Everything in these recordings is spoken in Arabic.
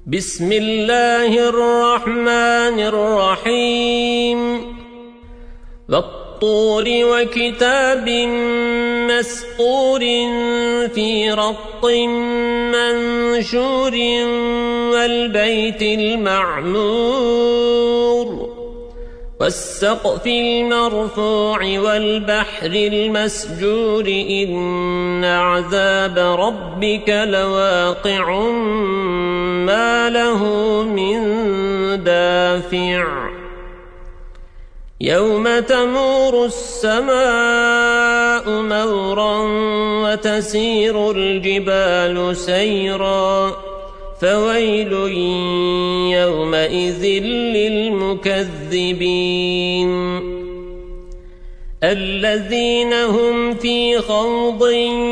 بسم الله الرحمن الرحيم والطور وكتاب مسطور في رق منشور والبيت المعمور والسقف المرفوع والبحر المسجور إن عذاب ربك لواقع ما له من دافع يوم تمور السماء مورا وتسير الجبال سيرا فويل يومئذ للمكذبين الذين هم في خوض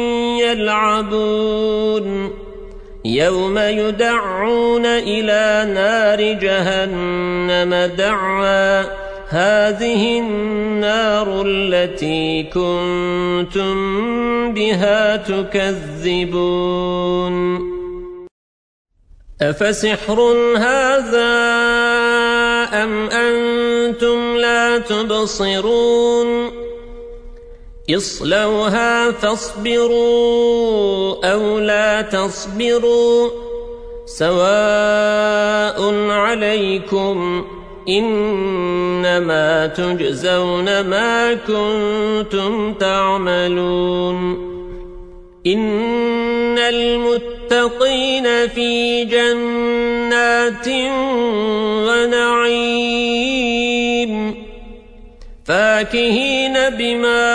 يلعبون يوم يدعون إلى نار جهنم دعوا هذه النار التي كنتم بها تكذبون أفسحر هذا أم أنتم لا تبصرون اصلوها فاصبروا أو لا تصبروا سواء عليكم إنما تجزون ما كنتم تعملون إن المتقين في جنات ونعيم فاكهين بما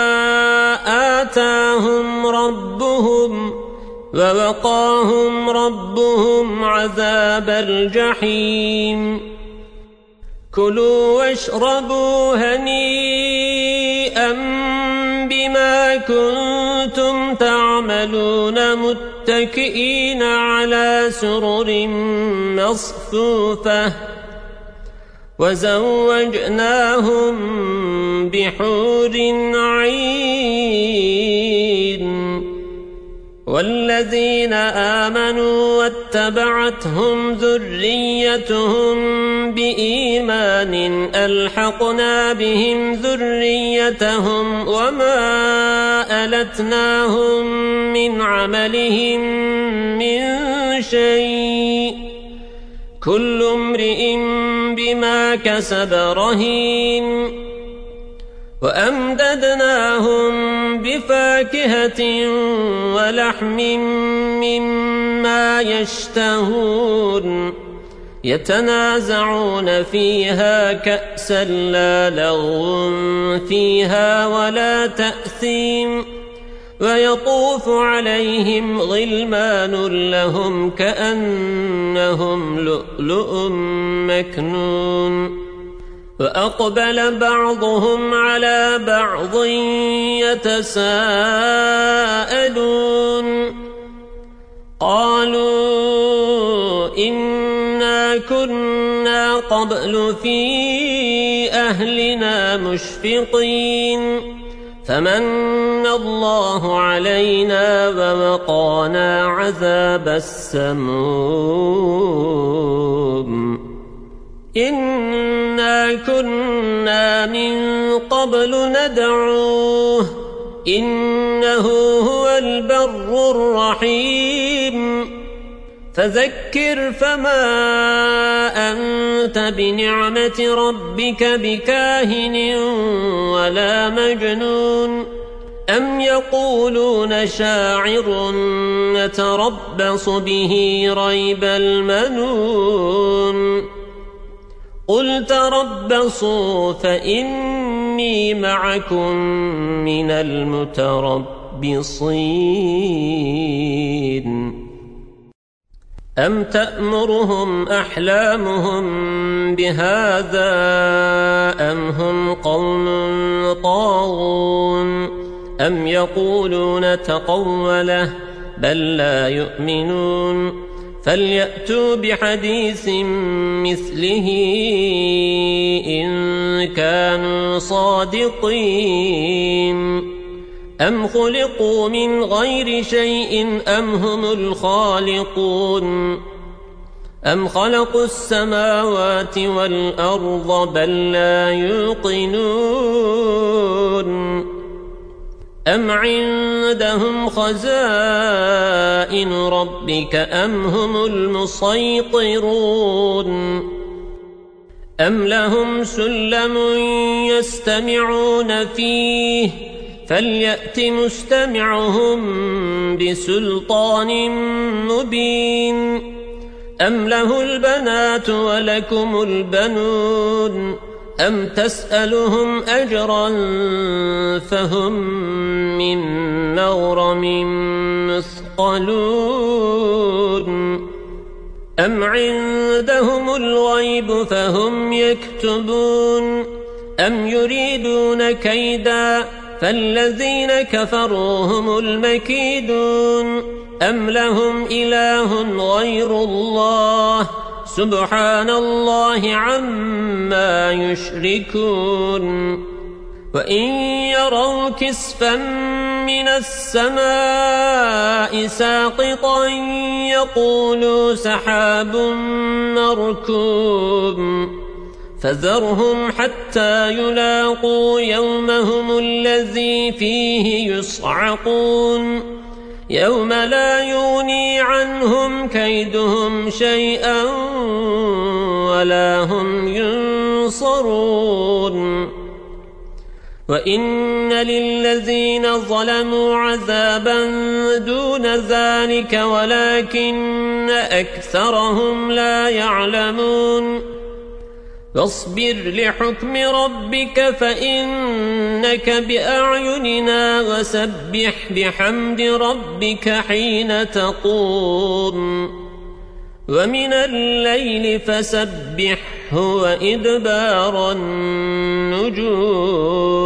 آتاهم ربهم ووقاهم ربهم عذاب الجحيم كلوا واشربوا هنيئا بما كنتم تعملون متكئين على سرر مصفوفة وزوجناهم بحور عين والذين آمنوا واتبعتهم ذريتهم بإيمان ألحقنا بهم ذريتهم وما ألتناهم من عملهم من شيء كل امرئ بما كسب رهين وأمددناهم بفاكهة ولحم مما يشتهون يتنازعون فيها كأسا لا لغو فيها ولا تأثيم ويطوف عليهم غلمان لهم كأنهم لؤلؤ مكنون وأقبل بعضهم على بعض يتساءلون قالوا إنا كنا قبل في أهلنا مشفقين فمن الله علينا ووقانا عذاب السموم إنا كنا من قبل ندعوه إنه هو البر الرحيم فذكر فما أنت بنعمة ربك بكاهن ولا مجنون أم يقولون شاعر نتربص به ريب المنون قل تربصوا فإني معكم من المتربصين أم تأمرهم أحلامهم بهذا أم هم قوم طاغون أم يقولون تقوله بل لا يؤمنون فليأتوا بحديث مثله إن كانوا صادقين أم خلقوا من غير شيء أم هم الخالقون أم خلقوا السماوات والأرض بل لا يوقنون أم عندهم خزائن ربك أم هم المسيطرون أم لهم سلم يستمعون فيه فليأت مستمعهم بسلطان مبين أم له البنات ولكم البنون أم تسألهم أجرا فهم من مغرم مثقلون أم عندهم الغيب فهم يكتبون أم يريدون كيدا فالذين كفروا هم المكيدون أم لهم إله غير الله سبحان الله عما يشركون وإن يروا كسفا من السماء ساقطا يقولوا سحاب مركوب فذرهم حتى يلاقوا يومهم الذي فيه يصعقون يوم لا يغني عنهم كيدهم شيئا ولا هم ينصرون وإن للذين ظلموا عذابا دون ذلك ولكن أكثرهم لا يعلمون فاصبر لحكم ربك فإنك بأعيننا وسبح بحمد ربك حين تقوم ومن الليل فسبحه وإدبار النجوم